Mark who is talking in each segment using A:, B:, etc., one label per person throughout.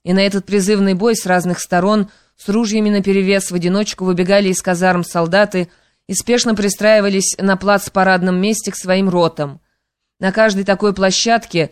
A: И на этот призывный бой с разных сторон, с ружьями наперевес, в одиночку выбегали из казарм солдаты и спешно пристраивались на плац-парадном месте к своим ротам. На каждой такой площадке,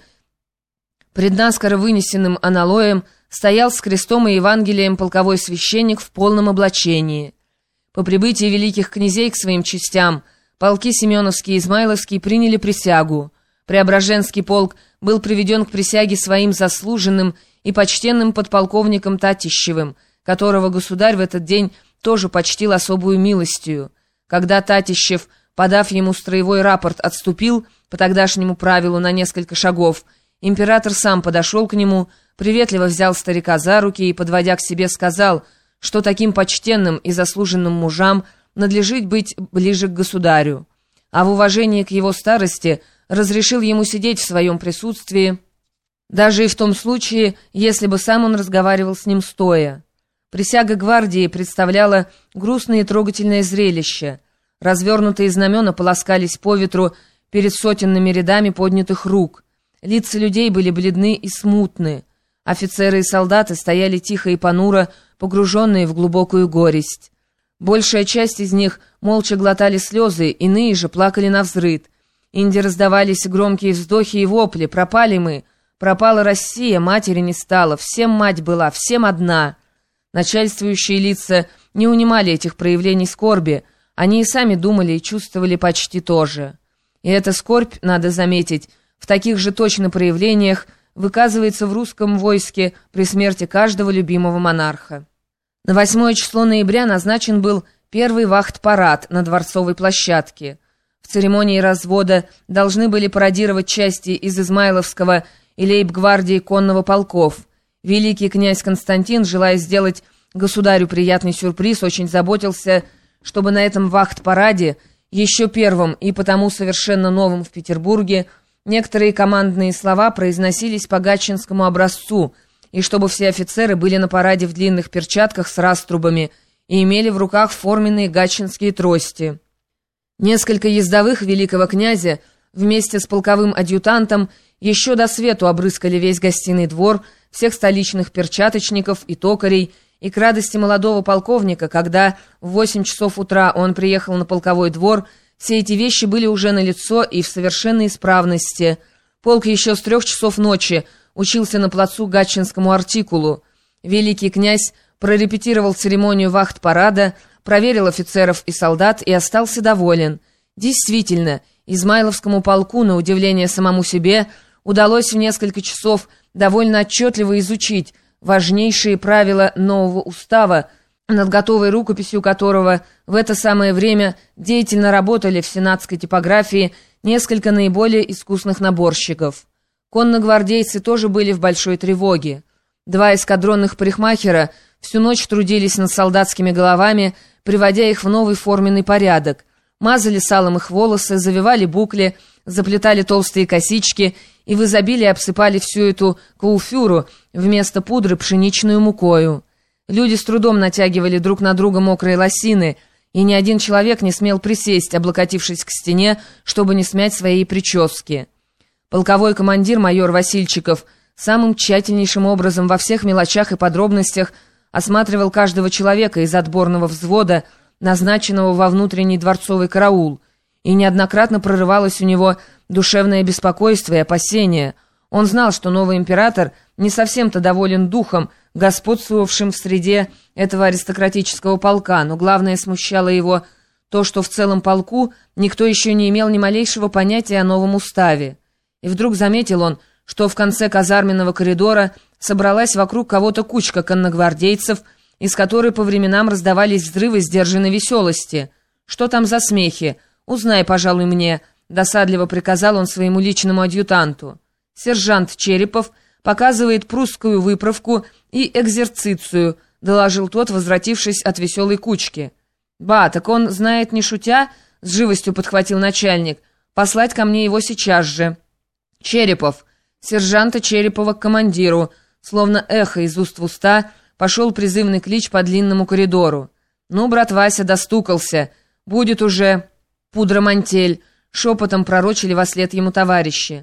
A: пред наскоро вынесенным аналоем, стоял с крестом и Евангелием полковой священник в полном облачении. По прибытии великих князей к своим частям полки Семеновский и Измайловский приняли присягу. Преображенский полк был приведен к присяге своим заслуженным и почтенным подполковником Татищевым, которого государь в этот день тоже почтил особую милостью. Когда Татищев, подав ему строевой рапорт, отступил по тогдашнему правилу на несколько шагов, император сам подошел к нему, приветливо взял старика за руки и, подводя к себе, сказал, что таким почтенным и заслуженным мужам надлежит быть ближе к государю, а в уважении к его старости разрешил ему сидеть в своем присутствии, даже и в том случае, если бы сам он разговаривал с ним стоя. Присяга гвардии представляла грустное и трогательное зрелище. Развернутые знамена полоскались по ветру перед сотенными рядами поднятых рук. Лица людей были бледны и смутны. Офицеры и солдаты стояли тихо и понуро, погруженные в глубокую горесть. Большая часть из них молча глотали слезы, иные же плакали навзрыд. Инде раздавались громкие вздохи и вопли: «Пропали мы! Пропала Россия, матери не стало, всем мать была, всем одна!» Начальствующие лица не унимали этих проявлений скорби, они и сами думали и чувствовали почти то же. И эта скорбь, надо заметить, в таких же точно проявлениях выказывается в русском войске при смерти каждого любимого монарха. На 8 число ноября назначен был первый вахт-парад на Дворцовой площадке. В церемонии развода должны были парадировать части из Измайловского и лейб-гвардии конного полков. Великий князь Константин, желая сделать государю приятный сюрприз, очень заботился, чтобы на этом вахт-параде, еще первым и потому совершенно новым в Петербурге, некоторые командные слова произносились по гатчинскому образцу, и чтобы все офицеры были на параде в длинных перчатках с раструбами и имели в руках форменные гатчинские трости. Несколько ездовых великого князя вместе с полковым адъютантом еще до свету обрыскали весь гостиный двор, всех столичных перчаточников и токарей, и к радости молодого полковника, когда в 8 часов утра он приехал на полковой двор, все эти вещи были уже налицо и в совершенной исправности. Полк еще с 3 часов ночи учился на плацу гатчинскому артикулу. Великий князь прорепетировал церемонию вахт-парада, проверил офицеров и солдат и остался доволен. Действительно, Измайловскому полку, на удивление самому себе, удалось в несколько часов довольно отчетливо изучить важнейшие правила нового устава, над готовой рукописью которого в это самое время деятельно работали в сенатской типографии несколько наиболее искусных наборщиков. Конногвардейцы тоже были в большой тревоге. 2 эскадронных парикмахера всю ночь трудились над солдатскими головами, приводя их в новый форменный порядок. Мазали салом их волосы, завивали букли, заплетали толстые косички и в изобилии обсыпали всю эту кауфюру вместо пудры пшеничную мукою. Люди с трудом натягивали друг на друга мокрые лосины, и ни один человек не смел присесть, облокотившись к стене, чтобы не смять своей прически. Полковой командир майор Васильчиков самым тщательнейшим образом во всех мелочах и подробностях осматривал каждого человека из отборного взвода, назначенного во внутренний дворцовый караул, и неоднократно прорывалось у него душевное беспокойство и опасение. Он знал, что новый император не совсем-то доволен духом, господствовавшим в среде этого аристократического полка, но главное смущало его то, что в целом полку никто еще не имел ни малейшего понятия о новом уставе. И вдруг заметил он, что в конце казарменного коридора собралась вокруг кого-то кучка конногвардейцев, из которой по временам раздавались взрывы сдержанной веселости. «Что там за смехи? Узнай, пожалуй, мне», — досадливо приказал он своему личному адъютанту. «Сержант Черепов показывает прусскую выправку и экзерцицию», — доложил тот, возвратившись от веселой кучки. «Ба, так он, знает, не шутя», — с живостью подхватил начальник, — «послать ко мне его сейчас же». «Черепов, сержанта Черепова к командиру», словно эхо из уст в уста, пошел призывный клич по длинному коридору. «Ну, брат Вася, достукался. Будет уже пудра-мантель», — шепотом пророчили вослед ему товарищи.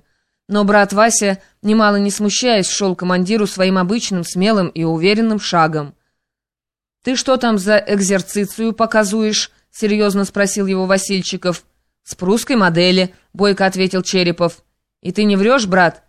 A: Но брат Вася, немало не смущаясь, шел к командиру своим обычным, смелым и уверенным шагом. «Ты что там за экзерцицию показуешь?» — серьезно спросил его Васильчиков. «С прусской модели», — бойко ответил Черепов. «И ты не врешь, брат?»